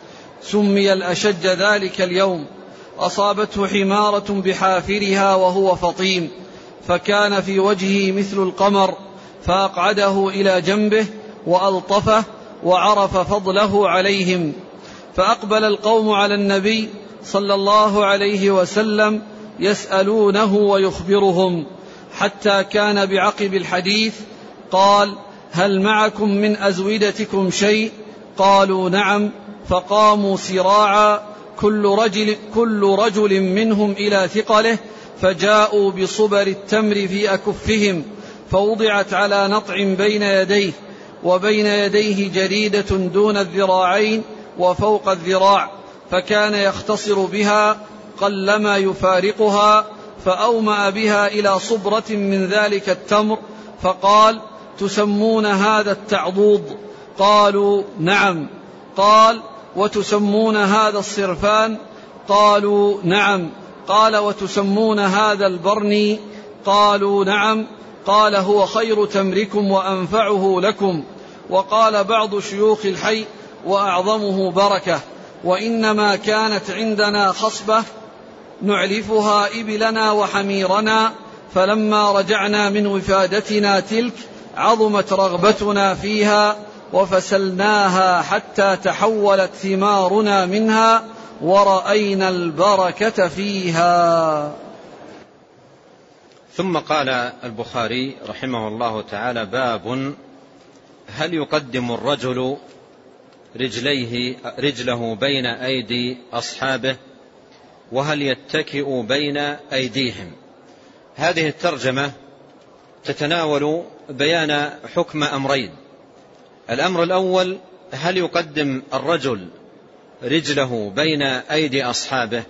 سمي الأشج ذلك اليوم أصابته حمارة بحافرها وهو فطيم، فكان في وجهه مثل القمر، فأقعده إلى جنبه وألطفه وعرف فضله عليهم. فأقبل القوم على النبي صلى الله عليه وسلم يسألونه ويخبرهم، حتى كان بعقب الحديث قال: هل معكم من أزودتكم شيء؟ قالوا: نعم. فقاموا سراعا كل رجل, كل رجل منهم إلى ثقله، فجاءوا بصبر التمر في أكفهم، فوضعت على نطع بين يديه، وبين يديه جريدة دون الذراعين وفوق الذراع، فكان يختصر بها قلما يفارقها، فأومأ بها إلى صبرة من ذلك التمر، فقال: تسمون هذا التعضوض؟ قالوا: نعم. قال: وتسمون هذا الصرفان؟ قالوا: نعم. قال: وتسمون هذا البرني؟ قالوا: نعم. قال: هو خير تمركم وأنفعه لكم. وقال بعض شيوخ الحي: وأعظمه بركة. وإنما كانت عندنا خصبة نعلفها إبلنا وحميرنا، فلما رجعنا من وفادتنا تلك عظمت رغبتنا فيها وفسلناها حتى تحولت ثمارنا منها ورأينا البركة فيها. ثم قال البخاري رحمه الله تعالى: باب هل يقدم الرجل رجليه رجله بين أيدي أصحابه وهل يتكئ بين أيديهم. هذه الترجمة تتناول بيان حكم أمرين. الأمر الأول: هل يقدم الرجل رجله بين أيدي أصحابه؟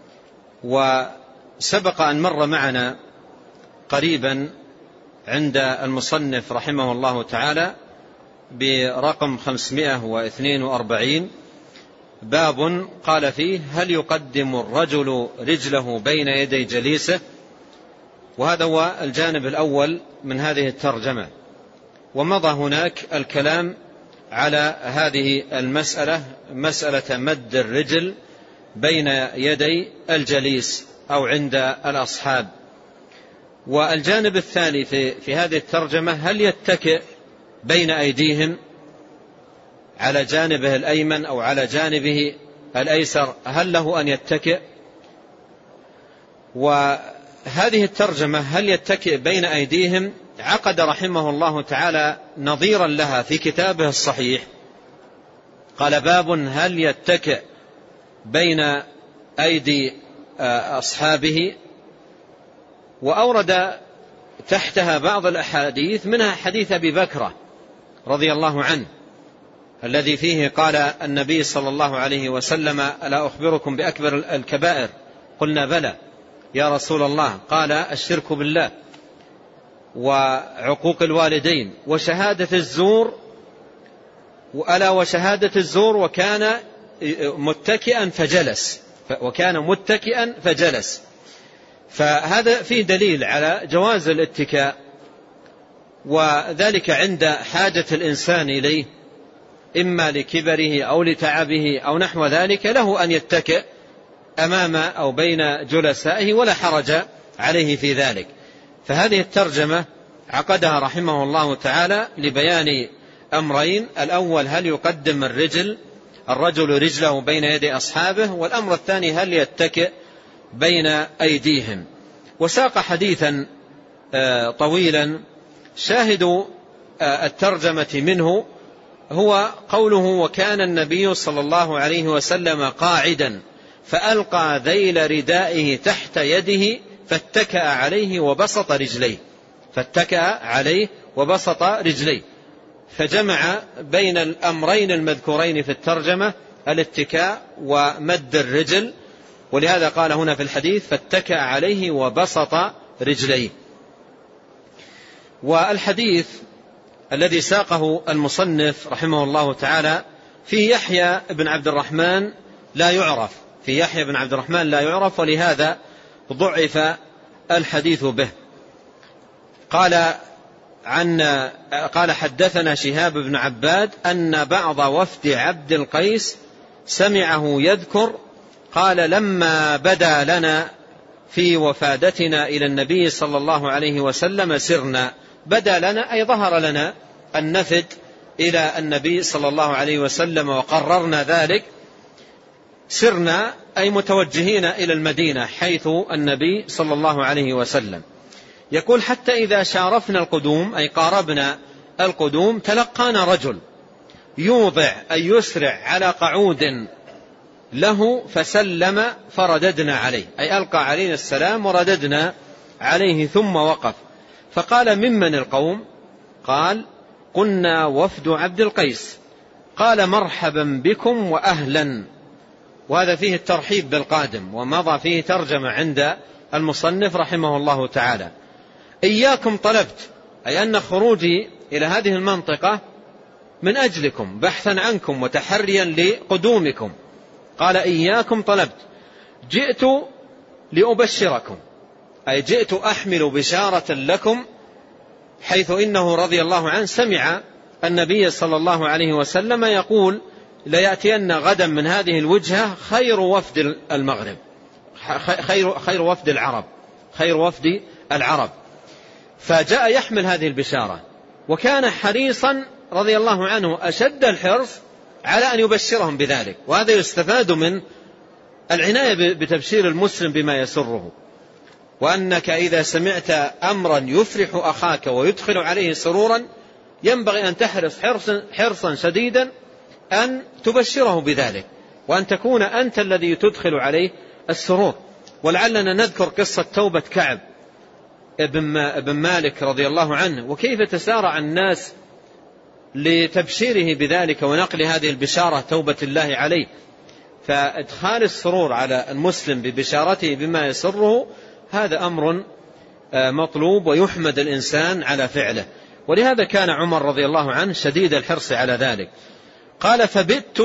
وسبق أن مر معنا قريبا عند المصنف رحمه الله تعالى برقم خمسمائة واثنين وأربعين باب قال فيه: هل يقدم الرجل رجله بين يدي جليسه؟ وهذا هو الجانب الأول من هذه الترجمة. ومضى هناك الكلام على هذه المسألة، مسألة مد الرجل بين يدي الجليس أو عند الأصحاب. والجانب الثاني في, في هذه الترجمة: هل يتكئ بين أيديهم على جانبه الأيمن أو على جانبه الأيسر؟ هل له أن يتكئ؟ وهذه الترجمة هل يتكئ بين أيديهم عقد رحمه الله تعالى نظيرا لها في كتابه الصحيح، قال: باب هل يتكئ بين أيدي أصحابه، وأورد تحتها بعض الأحاديث، منها حديث أبي بكرة رضي الله عنه الذي فيه قال النبي صلى الله عليه وسلم: ألا أخبركم بأكبر الكبائر؟ قلنا: بلى يا رسول الله. قال: الشرك بالله وعقوق الوالدين وشهادة الزور، وألا وشهادة الزور، وكان متكئا فجلس وكان متكئا فجلس. فهذا فيه دليل على جواز الاتكاء، وذلك عند حاجة الإنسان إليه، إما لكبره أو لتعبه أو نحو ذلك، له أن يتكئ أمام أو بين جلسائه ولا حرج عليه في ذلك. فهذه الترجمة عقدها رحمه الله تعالى لبيان أمرين: الأول: هل يقدم الرجل الرجل رجله بين يدي أصحابه؟ والأمر الثاني: هل يتكئ بين أيديهم؟ وساق حديثا طويلا شاهد الترجمة منه هو قوله: وكان النبي صلى الله عليه وسلم قاعدا فألقى ذيل ردائه تحت يده فاتكأ عليه وبسط رجليه فاتكأ عليه وبسط رجليه فجمع بين الأمرين المذكورين في الترجمة: الاتكاء ومد الرجل. ولهذا قال هنا في الحديث: فاتكأ عليه وبسط رجليه. والحديث الذي ساقه المصنف رحمه الله تعالى في يحيى بن عبد الرحمن لا يعرف في يحيى بن عبد الرحمن لا يعرف ولهذا ضعف الحديث به. قال عن قال حدثنا شهاب بن عباد أن بعض وفد عبد القيس سمعه يذكر قال: لما بدا لنا في وفادتنا إلى النبي صلى الله عليه وسلم سرنا. بدا لنا أي ظهر لنا النفد إلى النبي صلى الله عليه وسلم وقررنا ذلك. سرنا أي متوجهين إلى المدينة حيث النبي صلى الله عليه وسلم. يقول: حتى إذا شارفنا القدوم أي قاربنا القدوم تلقانا رجل يوضع أي يسرع على قعود له فسلم فرددنا عليه أي ألقى علينا السلام ورددنا عليه ثم وقف فقال: ممن القوم؟ قال: قلنا: وفد عبد القيس. قال: مرحبا بكم وأهلا. وهذا فيه الترحيب بالقادم، ومضى فيه ترجمة عند المصنف رحمه الله تعالى. إياكم طلبت أي أن خروجي إلى هذه المنطقة من أجلكم بحثا عنكم وتحريا لقدومكم. قال: إياكم طلبت، جئت لأبشركم أي جئت أحمل بشارة لكم، حيث إنه رضي الله عنه سمع النبي صلى الله عليه وسلم يقول: ليأتين غدا من هذه الوجهة خير وفد المغرب، خير, خير وفد العرب خير وفد العرب فجاء يحمل هذه البشارة، وكان حريصا رضي الله عنه أشد الحرص على أن يبشرهم بذلك. وهذا يستفاد من العناية بتبشير المسلم بما يسره، وأنك إذا سمعت أمرا يفرح أخاك ويدخل عليه سرورا ينبغي أن تحرص حرصا, حرصا شديدا أن تبشره بذلك، وأن تكون أنت الذي تدخل عليه السرور. ولعلنا نذكر قصة توبة كعب ابن مالك رضي الله عنه، وكيف تسارع الناس لتبشيره بذلك ونقل هذه البشارة توبة الله عليه. فإدخال السرور على المسلم ببشارته بما يسره هذا أمر مطلوب ويحمد الإنسان على فعله. ولهذا كان عمر رضي الله عنه شديد الحرص على ذلك. قال فبت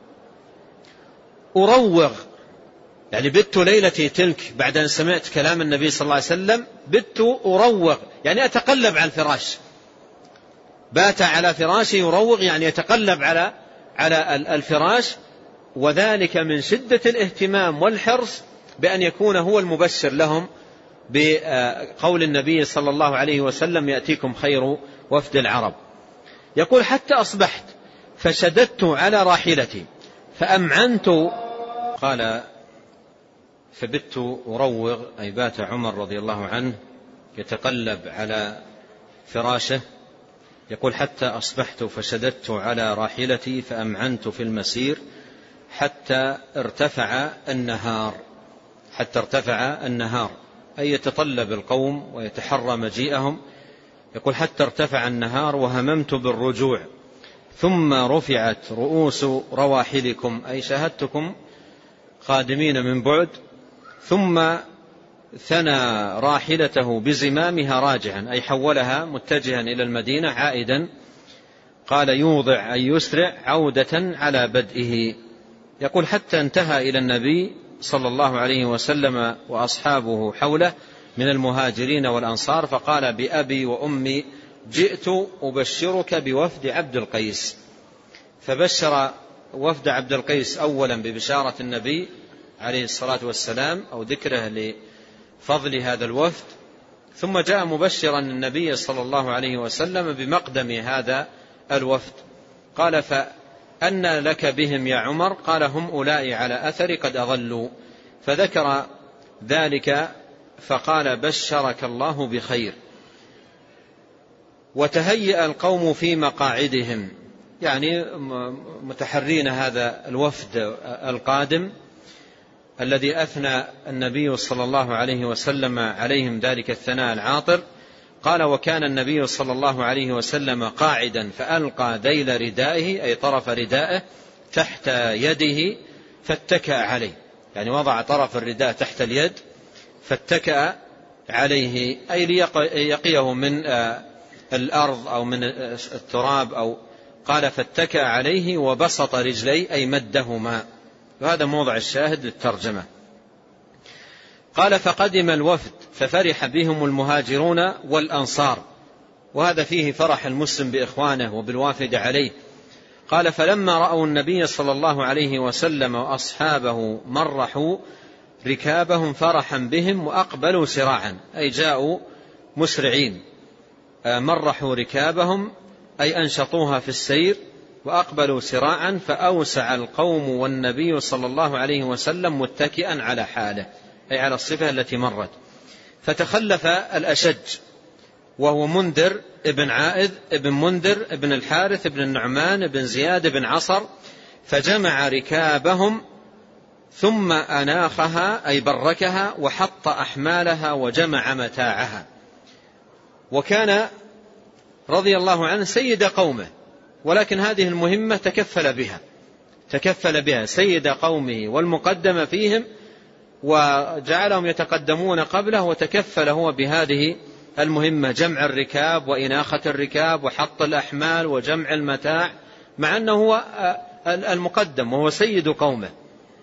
أروغ، يعني بت ليلتي تلك بعد أن سمعت كلام النبي صلى الله عليه وسلم، بت أروغ يعني أتقلب على الفراش، بات على فراشه يروغ يعني يتقلب على على الفراش، وذلك من شدة الاهتمام والحرص بأن يكون هو المبشر لهم بقول النبي صلى الله عليه وسلم يأتيكم خير وفد العرب. يقول حتى أصبحت فشددت على راحلتي فأمعنت. قال فبت أروغ أي بات عمر رضي الله عنه يتقلب على فراشه. يقول حتى أصبحت فشددت على راحلتي فأمعنت في المسير حتى ارتفع النهار، حتى ارتفع النهار أي يتطلب القوم ويتحرى مجيئهم. يقول حتى ارتفع النهار وهممت بالرجوع ثم رفعت رؤوس رواحلكم أي شاهدتكم قادمين من بعد، ثم ثنى راحلته بزمامها راجعا أي حولها متجها إلى المدينة عائدا. قال يوضع أي يسرع عودة على بدئه. يقول حتى انتهى إلى النبي صلى الله عليه وسلم وأصحابه حوله من المهاجرين والأنصار، فقال بأبي وأمي جئت أبشرك بوفد عبد القيس. فبشر وفد عبد القيس أولا ببشارة النبي عليه الصلاة والسلام أو ذكره لفضل هذا الوفد، ثم جاء مبشرا النبي صلى الله عليه وسلم بمقدم هذا الوفد. قال فأن لك بهم يا عمر؟ قال هم أولئك على أثر قد أضلوا. فذكر ذلك فقال بشرك الله بخير. وتهيأ القوم في مقاعدهم، يعني متحرين هذا الوفد القادم الذي أثنى النبي صلى الله عليه وسلم عليهم ذلك الثناء العاطر. قال وكان النبي صلى الله عليه وسلم قاعدا فألقى ذيل ردائه أي طرف ردائه تحت يده فاتكأ عليه، يعني وضع طرف الرداء تحت اليد فاتكأ عليه أي ليقيه من الأرض أو من التراب أو قال فاتكأ عليه وبسط رجلي أي مدهما، وهذا موضع الشاهد للترجمة. قال فقدم الوفد ففرح بهم المهاجرون والأنصار، وهذا فيه فرح المسلم بإخوانه وبالوافد عليه. قال فلما رأوا النبي صلى الله عليه وسلم وأصحابه مرحوا ركابهم فرحا بهم وأقبلوا سراعا أي جاءوا مسرعين، مرحوا ركابهم أي أنشطوها في السير وأقبلوا سراعا، فأوسع القوم والنبي صلى الله عليه وسلم متكئا على حاله أي على الصفة التي مرت. فتخلف الأشج وهو منذر ابن عائذ ابن منذر ابن الحارث ابن النعمان ابن زياد ابن عصر، فجمع ركابهم ثم أناخها أي بركها وحط أحمالها وجمع متاعها. وكان رضي الله عنه سيد قومه، ولكن هذه المهمة تكفل بها تكفل بها سيد قومه والمقدم فيهم، وجعلهم يتقدمون قبله، وتكفل هو بهذه المهمة جمع الركاب وإناخة الركاب وحط الأحمال وجمع المتاع، مع أنه هو المقدم وهو سيد قومه.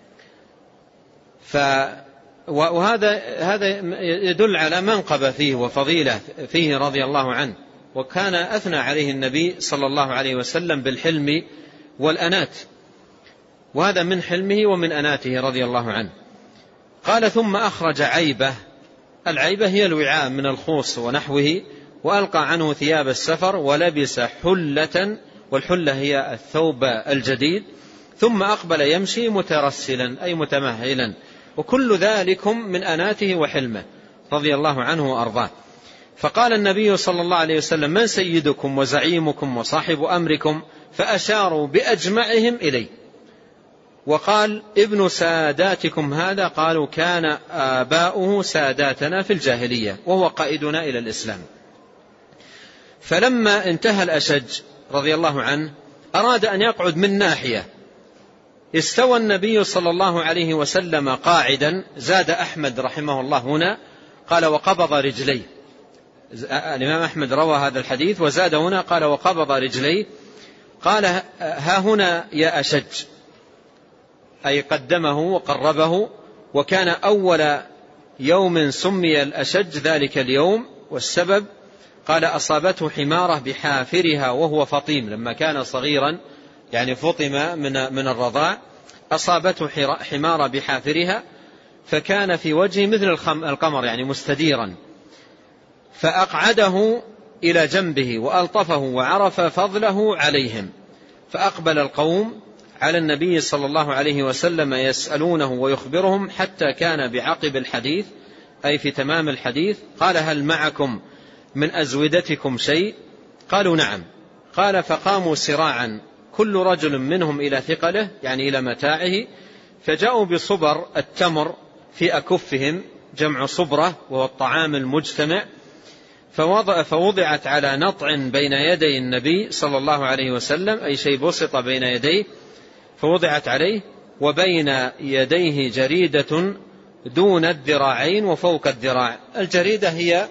ف وهذا هذا يدل على منقبة فيه وفضيلة فيه رضي الله عنه، وكان أثنى عليه النبي صلى الله عليه وسلم بالحلم والأنات، وهذا من حلمه ومن أناته رضي الله عنه. قال ثم أخرج عيبة. العيبة هي الوعاء من الخوص ونحوه، وألقى عنه ثياب السفر ولبس حلة، والحلة هي الثوب الجديد، ثم أقبل يمشي مترسلا أي متمهلا، وكل ذلكم من أناته وحلمه رضي الله عنه وأرضاه. فقال النبي صلى الله عليه وسلم: من سيدكم وزعيمكم وصاحب أمركم؟ فأشاروا بأجمعهم إليه. وقال: ابن ساداتكم هذا؟ قالوا: كان آباؤه ساداتنا في الجاهلية وهو قائدنا إلى الإسلام. فلما انتهى الأشج رضي الله عنه أراد أن يقعد من ناحية، استوى النبي صلى الله عليه وسلم قاعدا. زاد أحمد رحمه الله هنا قال: وقبض رجليه. الإمام أحمد روى هذا الحديث وزاد هنا قال: وقبض رجليه. قال: ها هنا يا أشج، أي قدمه وقربه. وكان أول يوم سمي الأشج ذلك اليوم، والسبب قال: أصابته حمارة بحافرها وهو فطيم، لما كان صغيرا يعني فطم من من الرضاع، أصابته حمارة بحافرها، فكان في وجهه مثل القمر يعني مستديرا، فأقعده إلى جنبه وألطفه وعرف فضله عليهم. فأقبل القوم على النبي صلى الله عليه وسلم يسألونه ويخبرهم حتى كان بعقب الحديث أي في تمام الحديث. قال: هل معكم من أزودتكم شيء؟ قالوا: نعم. قال: فقاموا سراعا كل رجل منهم إلى ثقله يعني إلى متاعه، فجاءوا بصبر التمر في أكفهم، جمع صبرة وهو الطعام المجتمع، فوضع فوضعت على نطع بين يدي النبي صلى الله عليه وسلم، أي شيء بسط بين يديه فوضعت عليه، وبين يديه جريدة دون الذراعين وفوق الذراع. الجريدة هي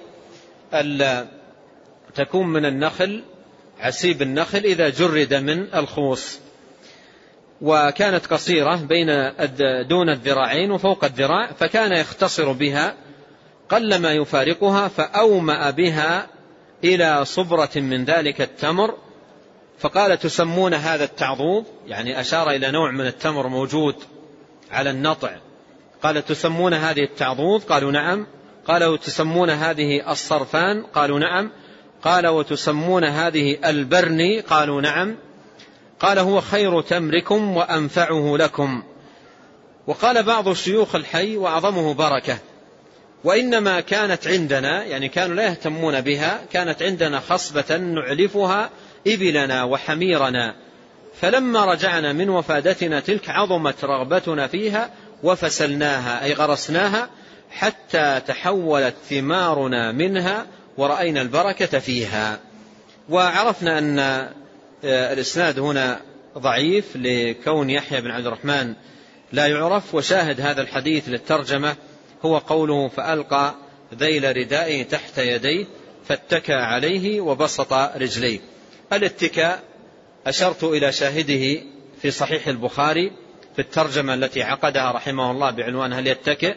تكون من النخل، عسيب النخل إذا جرد من الخوص، وكانت قصيرة بين دون الذراعين وفوق الذراع، فكان يختصر بها قلما يفارقها، فأومأ بها إلى صبرة من ذلك التمر، فقال: تسمون هذا التعضوض؟ يعني أشار إلى نوع من التمر موجود على النطع. قال: تسمون هذه التعضوض؟ قالوا: نعم. قال: وتسمون هذه الصرفان؟ قالوا: نعم. قال: وتسمون هذه البرني؟ قالوا: نعم. قال: هو خير تمركم وأنفعه لكم. وقال بعض شيوخ الحي: وأعظمه بركة. وإنما كانت عندنا، يعني كانوا لا يهتمون بها، كانت عندنا خصبة نعلفها إبلنا وحميرنا، فلما رجعنا من وفادتنا تلك عظمت رغبتنا فيها وفسلناها أي غرسناها حتى تحولت ثمارنا منها ورأينا البركة فيها. وعرفنا أن الإسناد هنا ضعيف لكون يحيى بن عبد الرحمن لا يعرف. وشاهد هذا الحديث للترجمة هو قوله: فألقى ذيل ردائه تحت يديه فاتكى عليه وبسط رجليه. الاتكاء أشرت إلى شاهده في صحيح البخاري في الترجمة التي عقدها رحمه الله بعنوان هل يتكئ.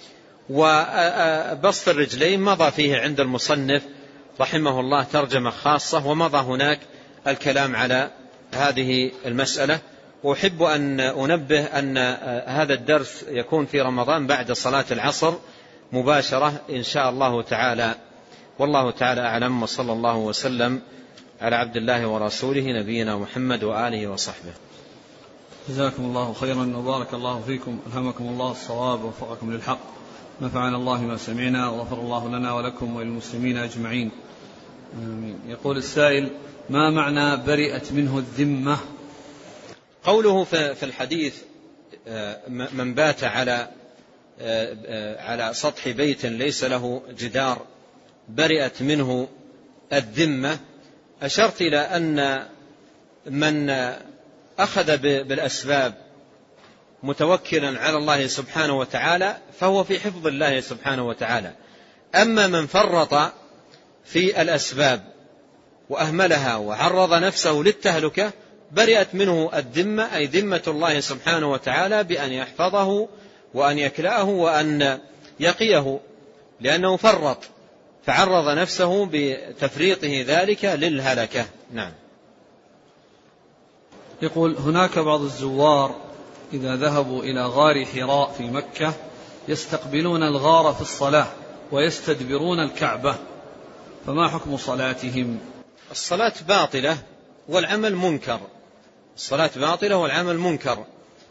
وبسط الرجلين مضى فيه عند المصنف رحمه الله ترجمة خاصة، ومضى هناك الكلام على هذه المسألة. وأحب أن أنبه أن هذا الدرس يكون في رمضان بعد صلاة العصر مباشرة إن شاء الله تعالى. والله تعالى أعلم، وصلى الله وسلم على عبد الله ورسوله نبينا محمد وآله وصحبه. جزاكم الله خيرا وبارك الله فيكم، ألهمكم الله الصواب ووفقكم للحق، نفعنا الله ما سمعنا وغفر الله لنا ولكم وللمسلمين أجمعين. آمين. يقول السائل: ما معنى برئت منه الذمة؟ قوله في الحديث: من بات على على سطح بيت ليس له جدار برئت منه الذمة، أشرت إلى أن من أخذ بالأسباب متوكلا على الله سبحانه وتعالى فهو في حفظ الله سبحانه وتعالى. أما من فرط في الأسباب وأهملها وعرض نفسه للتهلكة برئت منه الذمة، أي ذمة الله سبحانه وتعالى بأن يحفظه وأن يكلأه وأن يقيه، لأنه فرط فعرض نفسه بتفريطه ذلك للهلكة. نعم. يقول: هناك بعض الزوار إذا ذهبوا إلى غار حراء في مكة يستقبلون الغار في الصلاة ويستدبرون الكعبة، فما حكم صلاتهم؟ الصلاة باطلة والعمل منكر. الصلاة باطلة والعمل منكر.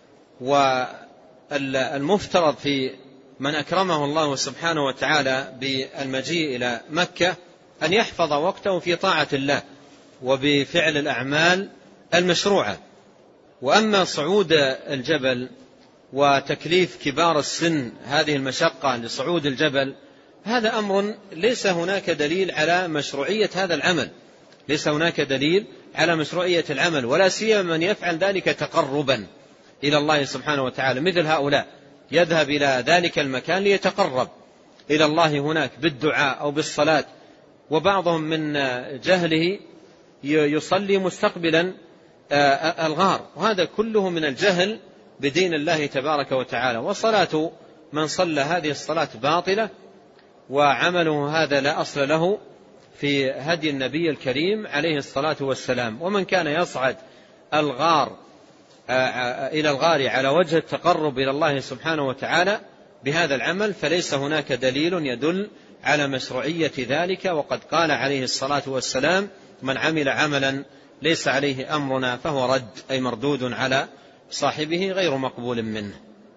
والمفترض في من أكرمه الله سبحانه وتعالى بالمجيء إلى مكة أن يحفظ وقته في طاعة الله وبفعل الأعمال المشروعة. وأما صعود الجبل وتكليف كبار السن هذه المشقة لصعود الجبل، هذا أمر ليس هناك دليل على مشروعية هذا العمل، ليس هناك دليل على مشروعية العمل، ولا سيما من يفعل ذلك تقربا إلى الله سبحانه وتعالى، مثل هؤلاء يذهب إلى ذلك المكان ليتقرب إلى الله هناك بالدعاء أو بالصلاة، وبعضهم من جهله يصلي مستقبلا الغار، وهذا كله من الجهل بدين الله تبارك وتعالى. وصلاة من صلى هذه الصلاة باطلة، وعمله هذا لا أصل له في هدي النبي الكريم عليه الصلاة والسلام. ومن كان يصعد الغار إلى الغار على وجه التقرب إلى الله سبحانه وتعالى بهذا العمل فليس هناك دليل يدل على مشروعية ذلك. وقد قال عليه الصلاة والسلام: من عمل عملا ليس عليه أمرنا فهو رد، أي مردود على صاحبه غير مقبول منه.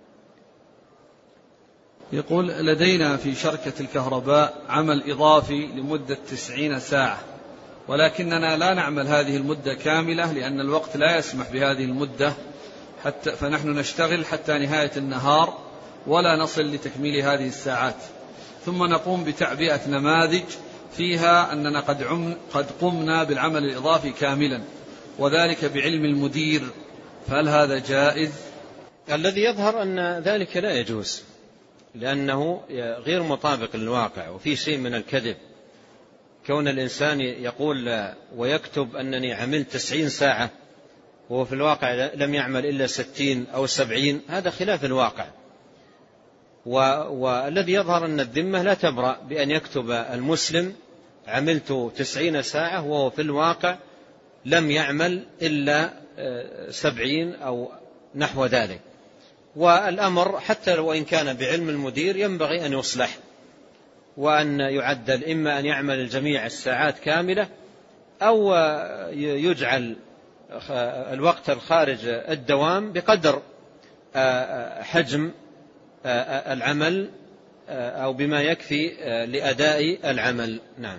يقول: لدينا في شركة الكهرباء عمل إضافي لمدة تسعين ساعة، ولكننا لا نعمل هذه المدة كاملة لأن الوقت لا يسمح بهذه المدة، حتى فنحن نشتغل حتى نهاية النهار ولا نصل لتكميل هذه الساعات، ثم نقوم بتعبئة نماذج فيها أننا قد, عم قد قمنا بالعمل الإضافي كاملا، وذلك بعلم المدير، فهل هذا جائز؟ الذي يظهر أن ذلك لا يجوز، لأنه غير مطابق للواقع وفي شيء من الكذب. كون الإنسان يقول ويكتب أنني عملت تسعين ساعة وهو في الواقع لم يعمل إلا ستين أو سبعين، هذا خلاف الواقع. والذي يظهر أن الذمة لا تبرأ بأن يكتب المسلم عملت تسعين ساعة وهو في الواقع لم يعمل إلا سبعين أو نحو ذلك. والأمر حتى وإن كان بعلم المدير ينبغي أن يصلح وأن يعدل، إما أن يعمل الجميع الساعات كاملة أو يجعل الوقت الخارج الدوام بقدر حجم العمل أو بما يكفي لأداء العمل. نعم.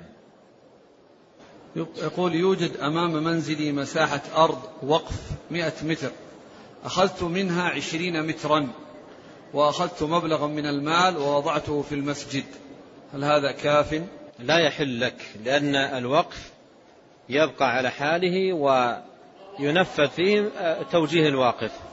يقول: يوجد أمام منزلي مساحة أرض وقف مئة متر، أخذت منها عشرين مترا، وأخذت مبلغا من المال ووضعته في المسجد، هل هذا كاف؟ لا يحل لك، لأن الوقف يبقى على حاله وينفذ فيه توجيه الواقف.